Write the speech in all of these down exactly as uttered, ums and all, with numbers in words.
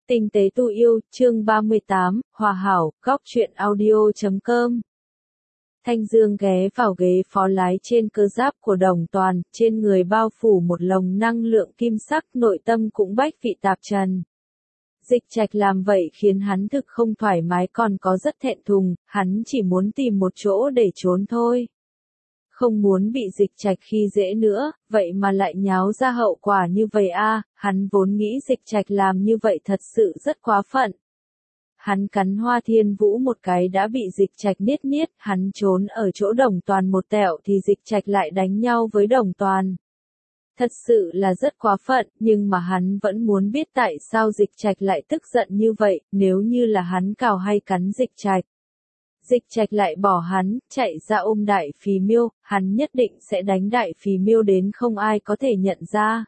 Tinh tế tu yêu, chương ba mươi tám, Hòa hảo, góc truyện audio chấm com. Thanh Dương ghé vào ghế phó lái trên cơ giáp của Đồng Toàn, trên người bao phủ một lồng năng lượng kim sắc, nội tâm cũng bách vị tạp trần. Dịch Trạch làm vậy khiến hắn thực không thoải mái, còn có rất thẹn thùng, hắn chỉ muốn tìm một chỗ để trốn thôi. Không muốn bị Dịch Trạch khi dễ nữa, vậy mà lại nháo ra hậu quả như vậy a, hắn vốn nghĩ Dịch Trạch làm như vậy thật sự rất quá phận. Hắn cắn Hoa Thiên Vũ một cái đã bị Dịch Trạch niết niết, hắn trốn ở chỗ Đồng Toàn một tẹo thì Dịch Trạch lại đánh nhau với Đồng Toàn. Thật sự là rất quá phận, nhưng mà hắn vẫn muốn biết tại sao Dịch Trạch lại tức giận như vậy, nếu như là hắn cào hay cắn Dịch Trạch. Dịch Trạch lại bỏ hắn, chạy ra ôm Đại Phì Miêu, hắn nhất định sẽ đánh Đại Phì Miêu đến không ai có thể nhận ra.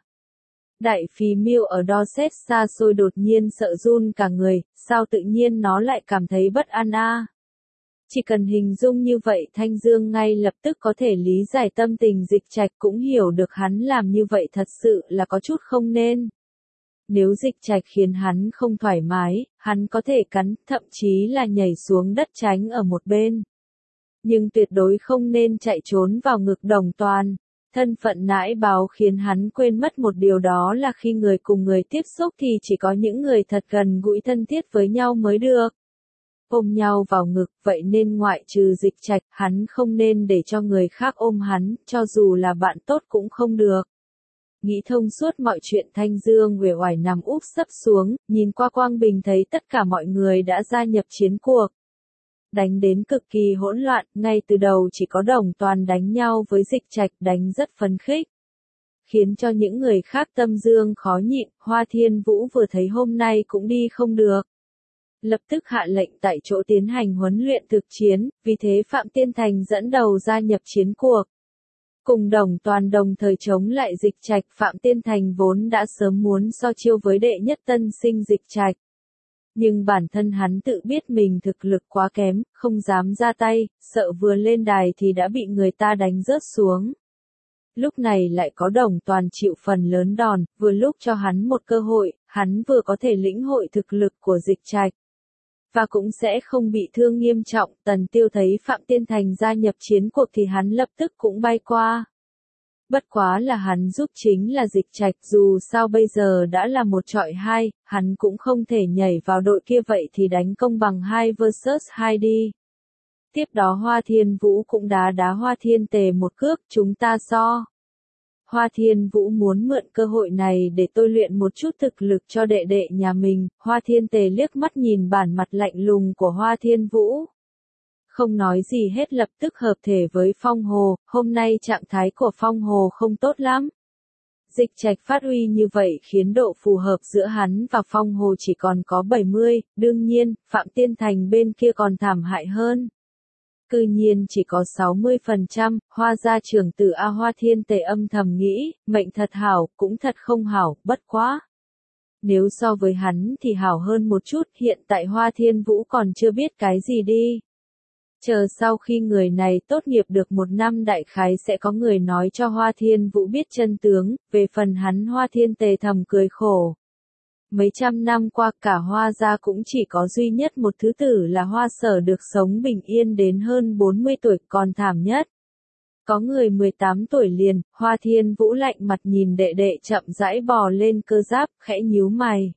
Đại Phì Miêu ở Dorset xa xôi đột nhiên sợ run cả người, sao tự nhiên nó lại cảm thấy bất an a? Chỉ cần hình dung như vậy Thanh Dương ngay lập tức có thể lý giải tâm tình Dịch Trạch, cũng hiểu được hắn làm như vậy thật sự là có chút không nên. Nếu Dịch Trạch khiến hắn không thoải mái, hắn có thể cắn, thậm chí là nhảy xuống đất tránh ở một bên. Nhưng tuyệt đối không nên chạy trốn vào ngực Đồng Toàn. Thân phận nãi báo khiến hắn quên mất một điều, đó là khi người cùng người tiếp xúc thì chỉ có những người thật gần gũi thân thiết với nhau mới được ôm nhau vào ngực, vậy nên ngoại trừ Dịch Trạch, hắn không nên để cho người khác ôm hắn, cho dù là bạn tốt cũng không được. Nghĩ thông suốt mọi chuyện, Thanh Dương uể oải nằm úp sấp xuống, nhìn qua quang bình thấy tất cả mọi người đã gia nhập chiến cuộc. Đánh đến cực kỳ hỗn loạn, ngay từ đầu chỉ có Đồng Toàn đánh nhau với Dịch Trạch, đánh rất phấn khích. Khiến cho những người khác tâm dương khó nhịn, Hoa Thiên Vũ vừa thấy hôm nay cũng đi không được. Lập tức hạ lệnh tại chỗ tiến hành huấn luyện thực chiến, vì thế Phạm Tiên Thành dẫn đầu gia nhập chiến cuộc. Cùng Đồng Toàn đồng thời chống lại Dịch Trạch, Phạm Tiên Thành vốn đã sớm muốn so chiêu với đệ nhất tân sinh Dịch Trạch. Nhưng bản thân hắn tự biết mình thực lực quá kém, không dám ra tay, sợ vừa lên đài thì đã bị người ta đánh rớt xuống. Lúc này lại có Đồng Toàn chịu phần lớn đòn, vừa lúc cho hắn một cơ hội, hắn vừa có thể lĩnh hội thực lực của Dịch Trạch. Và cũng sẽ không bị thương nghiêm trọng. Tần Tiêu thấy Phạm Tiên Thành gia nhập chiến cuộc thì hắn lập tức cũng bay qua. Bất quá là hắn giúp chính là Dịch Trạch, dù sao bây giờ đã là một chọi hai, hắn cũng không thể nhảy vào đội kia, vậy thì đánh công bằng hai versus hai đi. Tiếp đó Hoa Thiên Vũ cũng đá đá Hoa Thiên Tề một cước, chúng ta so. Hoa Thiên Vũ muốn mượn cơ hội này để tôi luyện một chút thực lực cho đệ đệ nhà mình. Hoa Thiên Tề liếc mắt nhìn bản mặt lạnh lùng của Hoa Thiên Vũ. Không nói gì hết, lập tức hợp thể với Phong Hồ, hôm nay trạng thái của Phong Hồ không tốt lắm. Dịch Trạch phát uy như vậy khiến độ phù hợp giữa hắn và Phong Hồ chỉ còn có bảy mươi, đương nhiên, Phạm Tiên Thành bên kia còn thảm hại hơn. Cư nhiên chỉ có sáu mươi phần trăm, Hoa gia trưởng tử A. Hoa Thiên Tề âm thầm nghĩ, mệnh thật hảo, cũng thật không hảo, bất quá. Nếu so với hắn thì hảo hơn một chút, hiện tại Hoa Thiên Vũ còn chưa biết cái gì đi. Chờ sau khi người này tốt nghiệp được một năm đại khái sẽ có người nói cho Hoa Thiên Vũ biết chân tướng, về phần hắn Hoa Thiên Tề thầm cười khổ. Mấy trăm năm qua cả Hoa gia cũng chỉ có duy nhất một thứ tử là Hoa Sở được sống bình yên đến hơn bốn mươi tuổi, còn thảm nhất. Có người mười tám tuổi liền, Hoa Thiên Vũ lạnh mặt nhìn đệ đệ chậm rãi bò lên cơ giáp, khẽ nhíu mày.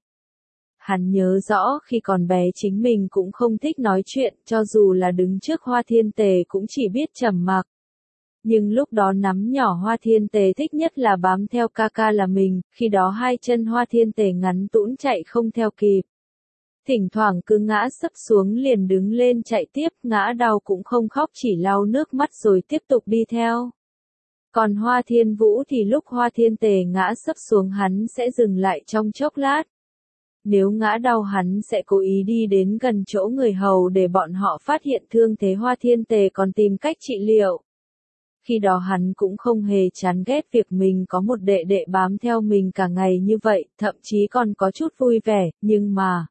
Hắn nhớ rõ khi còn bé chính mình cũng không thích nói chuyện, cho dù là đứng trước Hoa Thiên Tề cũng chỉ biết trầm mặc. Nhưng lúc đó nắm nhỏ Hoa Thiên Tề thích nhất là bám theo ca ca là mình, khi đó hai chân Hoa Thiên Tề ngắn tũn chạy không theo kịp. Thỉnh thoảng cứ ngã sấp xuống liền đứng lên chạy tiếp, ngã đau cũng không khóc, chỉ lau nước mắt rồi tiếp tục đi theo. Còn Hoa Thiên Vũ thì lúc Hoa Thiên Tề ngã sấp xuống hắn sẽ dừng lại trong chốc lát. Nếu ngã đau hắn sẽ cố ý đi đến gần chỗ người hầu để bọn họ phát hiện thương thế Hoa Thiên Tề còn tìm cách trị liệu. Khi đó hắn cũng không hề chán ghét việc mình có một đệ đệ bám theo mình cả ngày như vậy, thậm chí còn có chút vui vẻ, nhưng mà...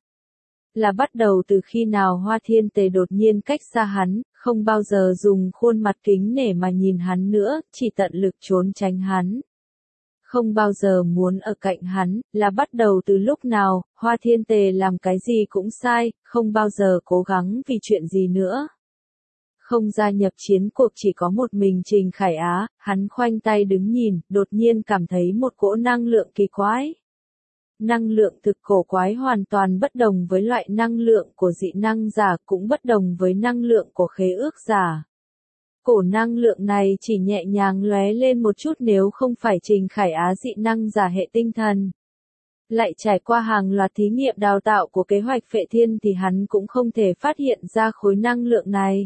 Là bắt đầu từ khi nào Hoa Thiên Tề đột nhiên cách xa hắn, không bao giờ dùng khuôn mặt kính nể mà nhìn hắn nữa, chỉ tận lực trốn tránh hắn. không bao giờ muốn ở cạnh hắn, là bắt đầu từ lúc nào, Hoa Thiên Tề làm cái gì cũng sai, không bao giờ cố gắng vì chuyện gì nữa. Không gia nhập chiến cuộc chỉ có một mình Trình Khải Á, hắn khoanh tay đứng nhìn, đột nhiên cảm thấy một cỗ năng lượng kỳ quái. Năng lượng thực cổ quái hoàn toàn bất đồng với loại năng lượng của dị năng giả, cũng bất đồng với năng lượng của khế ước giả. Cổ năng lượng này chỉ nhẹ nhàng lóe lên một chút, nếu không phải Trình Khải Á dị năng giả hệ tinh thần. Lại trải qua hàng loạt thí nghiệm đào tạo của kế hoạch Phệ Thiên thì hắn cũng không thể phát hiện ra khối năng lượng này.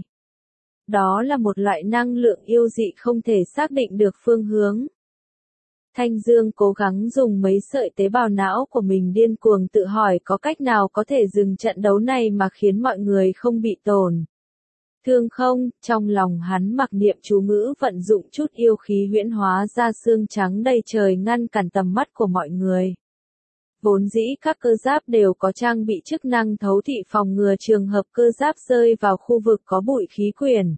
Đó là một loại năng lượng yêu dị không thể xác định được phương hướng. Thanh Dương cố gắng dùng mấy sợi tế bào não của mình điên cuồng tự hỏi có cách nào có thể dừng trận đấu này mà khiến mọi người không bị tổn thương không. Trong lòng hắn mặc niệm chú ngữ, vận dụng chút yêu khí huyễn hóa ra xương trắng đầy trời ngăn cản tầm mắt của mọi người. Vốn dĩ các cơ giáp đều có trang bị chức năng thấu thị phòng ngừa trường hợp cơ giáp rơi vào khu vực có bụi khí quyển.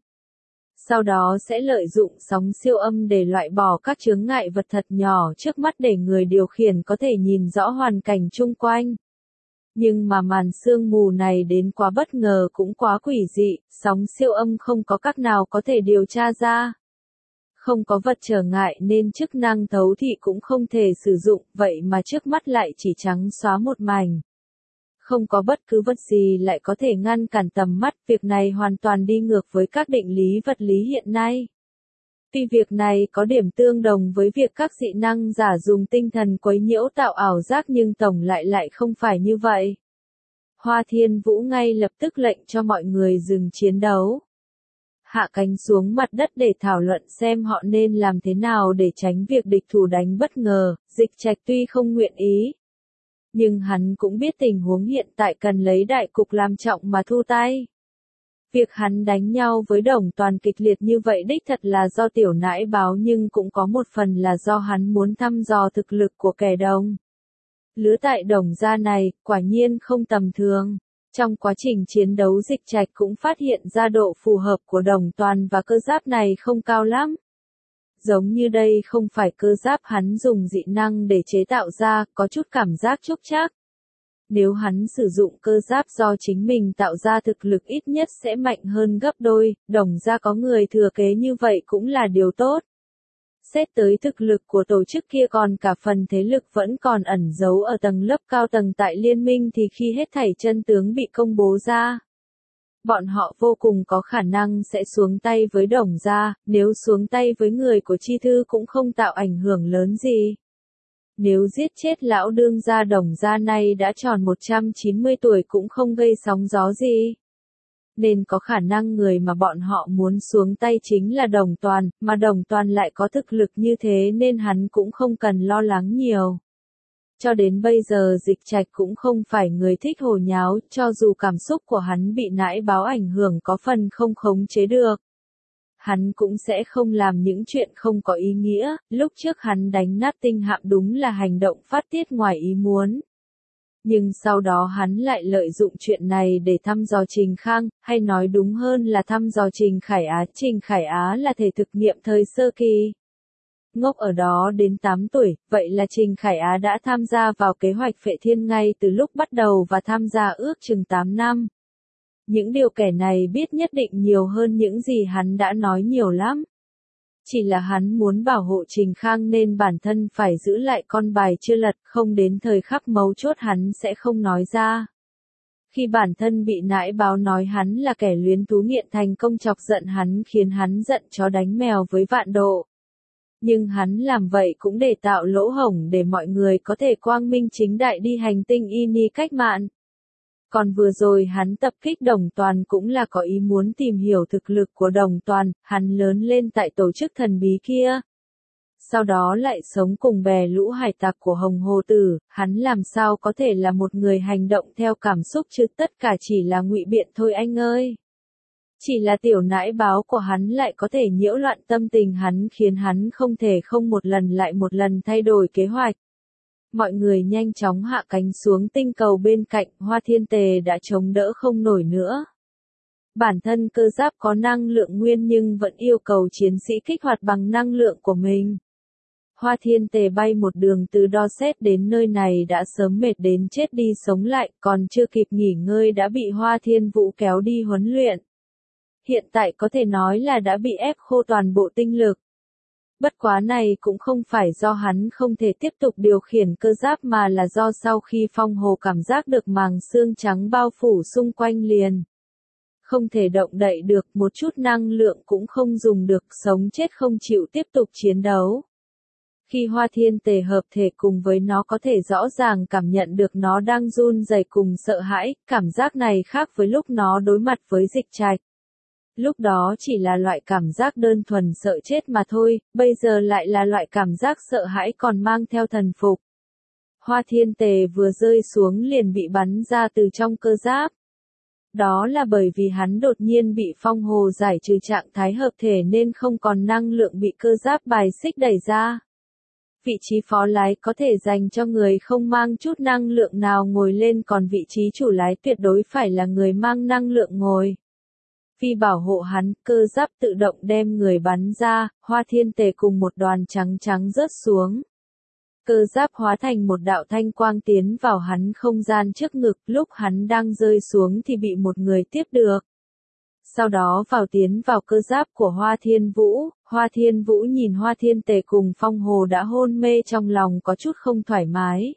Sau đó sẽ lợi dụng sóng siêu âm để loại bỏ các chướng ngại vật thật nhỏ trước mắt để người điều khiển có thể nhìn rõ hoàn cảnh chung quanh. Nhưng mà màn sương mù này đến quá bất ngờ cũng quá quỷ dị, sóng siêu âm không có cách nào có thể điều tra ra. Không có vật trở ngại nên chức năng thấu thị cũng không thể sử dụng, vậy mà trước mắt lại chỉ trắng xóa một mảnh. Không có bất cứ vật gì lại có thể ngăn cản tầm mắt, việc này hoàn toàn đi ngược với các định lý vật lý hiện nay. Tuy việc này có điểm tương đồng với việc các dị năng giả dùng tinh thần quấy nhiễu tạo ảo giác, nhưng tổng lại lại không phải như vậy. Hoa Thiên Vũ ngay lập tức lệnh cho mọi người dừng chiến đấu. Hạ cánh xuống mặt đất để thảo luận xem họ nên làm thế nào để tránh việc địch thủ đánh bất ngờ. Dịch Trạch tuy không nguyện ý, nhưng hắn cũng biết tình huống hiện tại cần lấy đại cục làm trọng mà thu tay. Việc hắn đánh nhau với Đồng Toàn kịch liệt như vậy đích thật là do tiểu nãi báo, nhưng cũng có một phần là do hắn muốn thăm dò thực lực của kẻ đồng lứa tại Đồng gia này, quả nhiên không tầm thường. Trong quá trình chiến đấu Dịch Trạch cũng phát hiện ra độ phù hợp của Đồng Toàn và cơ giáp này không cao lắm. Giống như đây không phải cơ giáp hắn dùng dị năng để chế tạo ra, có chút cảm giác chúc chắc. Nếu hắn sử dụng cơ giáp do chính mình tạo ra, thực lực ít nhất sẽ mạnh hơn gấp đôi. Đồng gia có người thừa kế như vậy cũng là điều tốt. Xét tới thực lực của tổ chức kia, còn cả phần thế lực vẫn còn ẩn giấu ở tầng lớp cao tầng tại liên minh, thì khi hết thảy chân tướng bị công bố ra, bọn họ vô cùng có khả năng sẽ xuống tay với Đồng gia. Nếu xuống tay với người của Chi Thư cũng không tạo ảnh hưởng lớn gì. Nếu giết chết lão đương gia Đồng gia này đã tròn một trăm chín mươi tuổi cũng không gây sóng gió gì. Nên có khả năng người mà bọn họ muốn xuống tay chính là Đồng Toàn, mà Đồng Toàn lại có thực lực như thế nên hắn cũng không cần lo lắng nhiều. Cho đến bây giờ Dịch Trạch cũng không phải người thích hồ nháo, cho dù cảm xúc của hắn bị nãi báo ảnh hưởng có phần không khống chế được. Hắn cũng sẽ không làm những chuyện không có ý nghĩa. Lúc trước hắn đánh nát tinh hạm đúng là hành động phát tiết ngoài ý muốn. Nhưng sau đó hắn lại lợi dụng chuyện này để thăm dò Trình Khang, hay nói đúng hơn là thăm dò Trình Khải Á. Trình Khải Á là thể thực nghiệm thời sơ kỳ. Ngốc ở đó đến tám tuổi, vậy là Trình Khải Á đã tham gia vào kế hoạch Phệ Thiên ngay từ lúc bắt đầu và tham gia ước chừng tám năm. Những điều kẻ này biết nhất định nhiều hơn những gì hắn đã nói nhiều lắm. Chỉ là hắn muốn bảo hộ Trình Khang nên bản thân phải giữ lại con bài chưa lật, không đến thời khắc mấu chốt hắn sẽ không nói ra. Khi bản thân bị nãi báo nói hắn là kẻ luyến thú nghiện thành công chọc giận hắn, khiến hắn giận chó đánh mèo với vạn độ. Nhưng hắn làm vậy cũng để tạo lỗ hổng để mọi người có thể quang minh chính đại đi hành tinh y ni cách mạng. Còn vừa rồi hắn tập kích Đồng Toàn cũng là có ý muốn tìm hiểu thực lực của Đồng Toàn. Hắn lớn lên tại tổ chức thần bí kia, sau đó lại sống cùng bè lũ hải tặc của Hồng Hồ Tử. Hắn làm sao có thể là một người hành động theo cảm xúc chứ, tất cả chỉ là ngụy biện thôi anh ơi. Chỉ là tiểu nãi báo của hắn lại có thể nhiễu loạn tâm tình hắn, khiến hắn không thể không một lần lại một lần thay đổi kế hoạch. Mọi người nhanh chóng hạ cánh xuống tinh cầu bên cạnh. Hoa Thiên Tề đã chống đỡ không nổi nữa. Bản thân cơ giáp có năng lượng nguyên nhưng vẫn yêu cầu chiến sĩ kích hoạt bằng năng lượng của mình. Hoa Thiên Tề bay một đường từ Dorset đến nơi này đã sớm mệt đến chết đi sống lại, còn chưa kịp nghỉ ngơi đã bị Hoa Thiên Vũ kéo đi huấn luyện. Hiện tại có thể nói là đã bị ép khô toàn bộ tinh lực. Bất quá này cũng không phải do hắn không thể tiếp tục điều khiển cơ giáp mà là do sau khi Phong Hồ cảm giác được màng xương trắng bao phủ xung quanh liền. Không thể động đậy được, một chút năng lượng cũng không dùng được, sống chết không chịu tiếp tục chiến đấu. Khi Hoa Thiên Tề hợp thể cùng với nó có thể rõ ràng cảm nhận được nó đang run rẩy cùng sợ hãi, cảm giác này khác với lúc nó đối mặt với Dịch Trạch. Lúc đó chỉ là loại cảm giác đơn thuần sợ chết mà thôi, bây giờ lại là loại cảm giác sợ hãi còn mang theo thần phục. Hoa Thiên Tề vừa rơi xuống liền bị bắn ra từ trong cơ giáp. Đó là bởi vì hắn đột nhiên bị Phong Hồ giải trừ trạng thái hợp thể nên không còn năng lượng bị cơ giáp bài xích đẩy ra. Vị trí phó lái có thể dành cho người không mang chút năng lượng nào ngồi lên, còn vị trí chủ lái tuyệt đối phải là người mang năng lượng ngồi. Vì bảo hộ hắn, cơ giáp tự động đem người bắn ra, Hoa Thiên Tề cùng một đoàn trắng trắng rớt xuống. Cơ giáp hóa thành một đạo thanh quang tiến vào hắn không gian trước ngực, lúc hắn đang rơi xuống thì bị một người tiếp được. Sau đó vào tiến vào cơ giáp của Hoa Thiên Vũ, Hoa Thiên Vũ nhìn Hoa Thiên Tề cùng Phong Hồ đã hôn mê trong lòng có chút không thoải mái.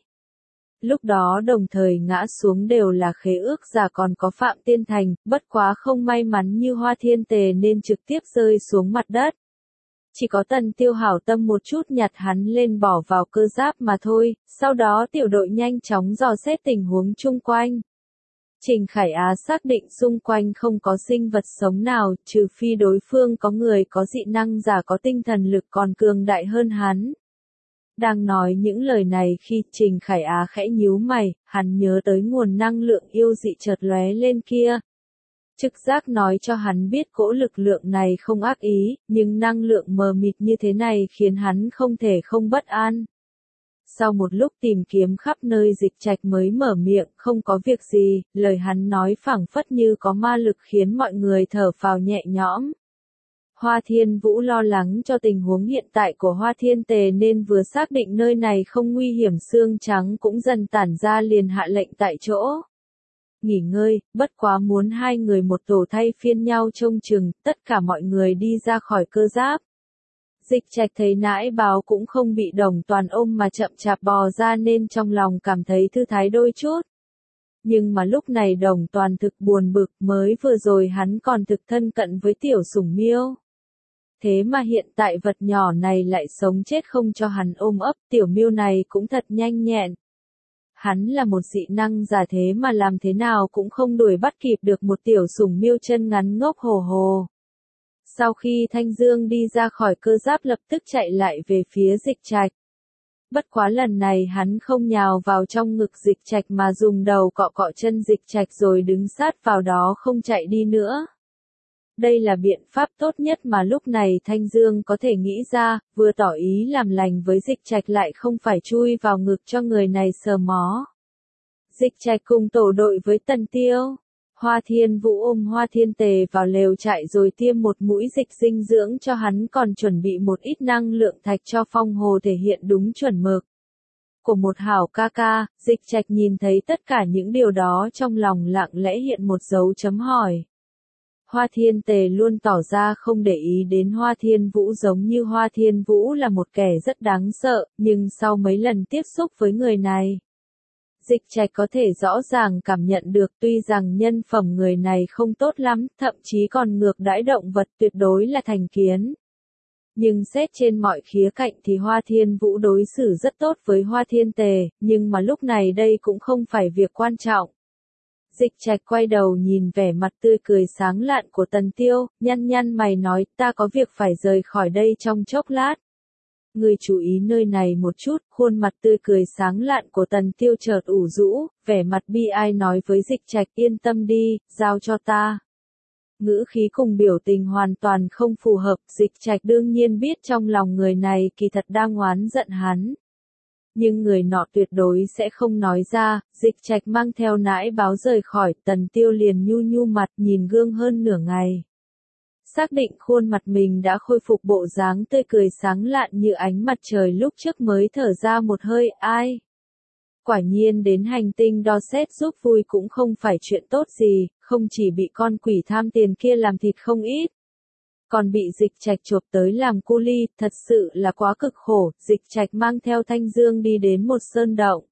Lúc đó đồng thời ngã xuống đều là Khế Ước Giả còn có Phạm Tiên Thành, bất quá không may mắn như Hoa Thiên Tề nên trực tiếp rơi xuống mặt đất. Chỉ có Tần Tiêu hảo tâm một chút nhặt hắn lên bỏ vào cơ giáp mà thôi, sau đó tiểu đội nhanh chóng dò xét tình huống chung quanh. Trình Khải Á xác định xung quanh không có sinh vật sống nào, trừ phi đối phương có người có dị năng giả có tinh thần lực còn cường đại hơn hắn. Đang nói những lời này khi Trình Khải Á khẽ nhíu mày, hắn nhớ tới nguồn năng lượng yêu dị chợt lóe lên kia. Trực giác nói cho hắn biết cỗ lực lượng này không ác ý, nhưng năng lượng mờ mịt như thế này khiến hắn không thể không bất an. Sau một lúc tìm kiếm khắp nơi Dịch Trạch mới mở miệng, không có việc gì, lời hắn nói phảng phất như có ma lực khiến mọi người thở phào nhẹ nhõm. Hoa Thiên Vũ lo lắng cho tình huống hiện tại của Hoa Thiên Tề nên vừa xác định nơi này không nguy hiểm, xương trắng cũng dần tản ra liền hạ lệnh tại chỗ. Nghỉ ngơi, bất quá muốn hai người một tổ thay phiên nhau trông chừng, tất cả mọi người đi ra khỏi cơ giáp. Dịch Trạch thấy nãi báo cũng không bị Đồng Toàn ôm mà chậm chạp bò ra nên trong lòng cảm thấy thư thái đôi chút. Nhưng mà lúc này Đồng Toàn thực buồn bực, mới vừa rồi hắn còn thực thân cận với tiểu sủng miêu. Thế mà hiện tại vật nhỏ này lại sống chết không cho hắn ôm ấp, tiểu miêu này cũng thật nhanh nhẹn. Hắn là một dị năng giả thế mà làm thế nào cũng không đuổi bắt kịp được một tiểu sủng miêu chân ngắn ngốc hồ hồ. Sau khi Thanh Dương đi ra khỏi cơ giáp lập tức chạy lại về phía Dịch Trạch. Bất quá lần này hắn không nhào vào trong ngực Dịch Trạch mà dùng đầu cọ cọ chân Dịch Trạch rồi đứng sát vào đó không chạy đi nữa. Đây là biện pháp tốt nhất mà lúc này Thanh Dương có thể nghĩ ra, vừa tỏ ý làm lành với Dịch Trạch lại không phải chui vào ngực cho người này sờ mó. Dịch Trạch cùng tổ đội với Tần Tiêu. Hoa Thiên Vũ ôm Hoa Thiên Tề vào lều trại rồi tiêm một mũi dịch dinh dưỡng cho hắn, còn chuẩn bị một ít năng lượng thạch cho Phong Hồ thể hiện đúng chuẩn mực. Của một hảo ca ca, Dịch Trạch nhìn thấy tất cả những điều đó trong lòng lặng lẽ hiện một dấu chấm hỏi. Hoa Thiên Tề luôn tỏ ra không để ý đến Hoa Thiên Vũ, giống như Hoa Thiên Vũ là một kẻ rất đáng sợ, nhưng sau mấy lần tiếp xúc với người này, Dịch Trạch có thể rõ ràng cảm nhận được tuy rằng nhân phẩm người này không tốt lắm, thậm chí còn ngược đãi động vật, tuyệt đối là thành kiến. Nhưng xét trên mọi khía cạnh thì Hoa Thiên Vũ đối xử rất tốt với Hoa Thiên Tề, nhưng mà lúc này đây cũng không phải việc quan trọng. Dịch Trạch quay đầu nhìn vẻ mặt tươi cười sáng lạn của Tần Tiêu, nhăn nhăn mày nói, ta có việc phải rời khỏi đây trong chốc lát. Người chú ý nơi này một chút, khuôn mặt tươi cười sáng lạn của Tần Tiêu chợt ủ rũ, vẻ mặt bi ai nói với Dịch Trạch, yên tâm đi, giao cho ta. Ngữ khí cùng biểu tình hoàn toàn không phù hợp, Dịch Trạch đương nhiên biết trong lòng người này kỳ thật đang oán giận hắn. Nhưng người nọ tuyệt đối sẽ không nói ra. Dịch Trạch mang theo nãi báo rời khỏi, Tần Tiêu liền nhu nhu mặt nhìn gương hơn nửa ngày. Xác định khuôn mặt mình đã khôi phục bộ dáng tươi cười sáng lạn như ánh mặt trời lúc trước mới thở ra một hơi, ai. Quả nhiên đến hành tinh Dorset giúp vui cũng không phải chuyện tốt gì, không chỉ bị con quỷ tham tiền kia làm thịt không ít, còn bị Dịch Trạch chộp tới làm cu li, thật sự là quá cực khổ. Dịch Trạch mang theo Thanh Dương đi đến một sơn động.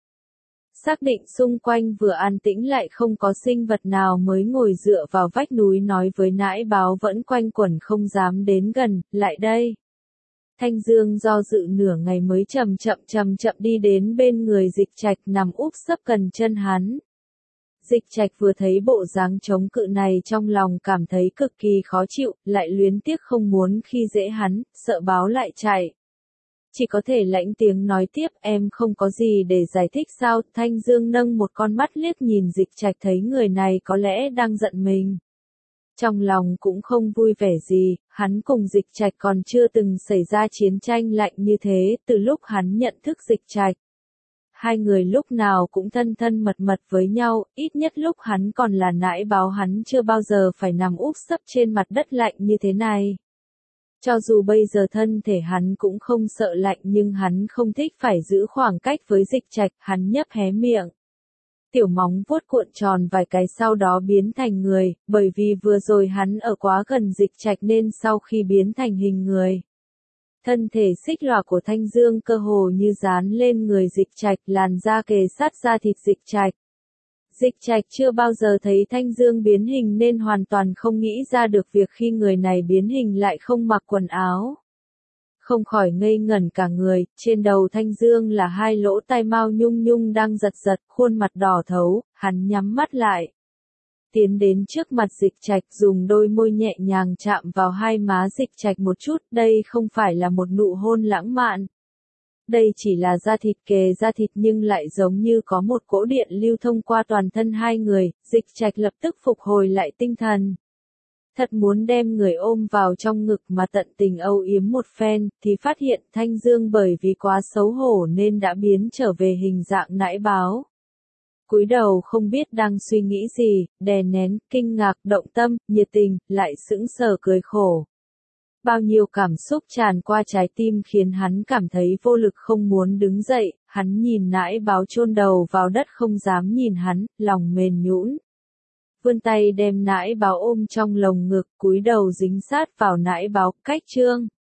Xác định xung quanh vừa an tĩnh lại không có sinh vật nào mới ngồi dựa vào vách núi nói với nãi báo vẫn quanh quẩn không dám đến gần, lại đây. Thanh Dương do dự nửa ngày mới chậm chậm chậm chậm đi đến bên người Dịch Trạch nằm úp sấp gần chân hắn. Dịch Trạch vừa thấy bộ dáng chống cự này trong lòng cảm thấy cực kỳ khó chịu, lại luyến tiếc không muốn khi dễ hắn, sợ báo lại chạy. Chỉ có thể lãnh tiếng nói tiếp, em không có gì để giải thích sao. Thanh Dương nâng một con mắt liếc nhìn Dịch Trạch thấy người này có lẽ đang giận mình. Trong lòng cũng không vui vẻ gì, hắn cùng Dịch Trạch còn chưa từng xảy ra chiến tranh lạnh như thế, từ lúc hắn nhận thức Dịch Trạch. Hai người lúc nào cũng thân thân mật mật với nhau, ít nhất lúc hắn còn là nãi báo hắn chưa bao giờ phải nằm úp sấp trên mặt đất lạnh như thế này. Cho dù bây giờ thân thể hắn cũng không sợ lạnh nhưng hắn không thích phải giữ khoảng cách với Dịch Trạch, hắn nhấp hé miệng. Tiểu móng vuốt cuộn tròn vài cái sau đó biến thành người, bởi vì vừa rồi hắn ở quá gần Dịch Trạch nên sau khi biến thành hình người. Thân thể xích lòa của Thanh Dương cơ hồ như dán lên người Dịch Trạch, làn da kề sát da thịt Dịch Trạch. Dịch Trạch chưa bao giờ thấy Thanh Dương biến hình nên hoàn toàn không nghĩ ra được việc khi người này biến hình lại không mặc quần áo. Không khỏi ngây ngẩn cả người, trên đầu Thanh Dương là hai lỗ tai mao nhung nhung đang giật giật, khuôn mặt đỏ thấu, hắn nhắm mắt lại. Tiến đến trước mặt Dịch Trạch dùng đôi môi nhẹ nhàng chạm vào hai má Dịch Trạch một chút, đây không phải là một nụ hôn lãng mạn. Đây chỉ là da thịt kề da thịt nhưng lại giống như có một cỗ điện lưu thông qua toàn thân hai người, Dịch Trạch lập tức phục hồi lại tinh thần. Thật muốn đem người ôm vào trong ngực mà tận tình âu yếm một phen, thì phát hiện Thanh Dương bởi vì quá xấu hổ nên đã biến trở về hình dạng nãi báo. Cúi đầu không biết đang suy nghĩ gì, đè nén, kinh ngạc, động tâm, nhiệt tình, lại sững sờ cười khổ. Bao nhiêu cảm xúc tràn qua trái tim khiến hắn cảm thấy vô lực không muốn đứng dậy, hắn nhìn nãi báo chôn đầu vào đất không dám nhìn hắn, lòng mềm nhũn. Vươn tay đem nãi báo ôm trong lồng ngực, cúi đầu dính sát vào nãi báo, cách trương.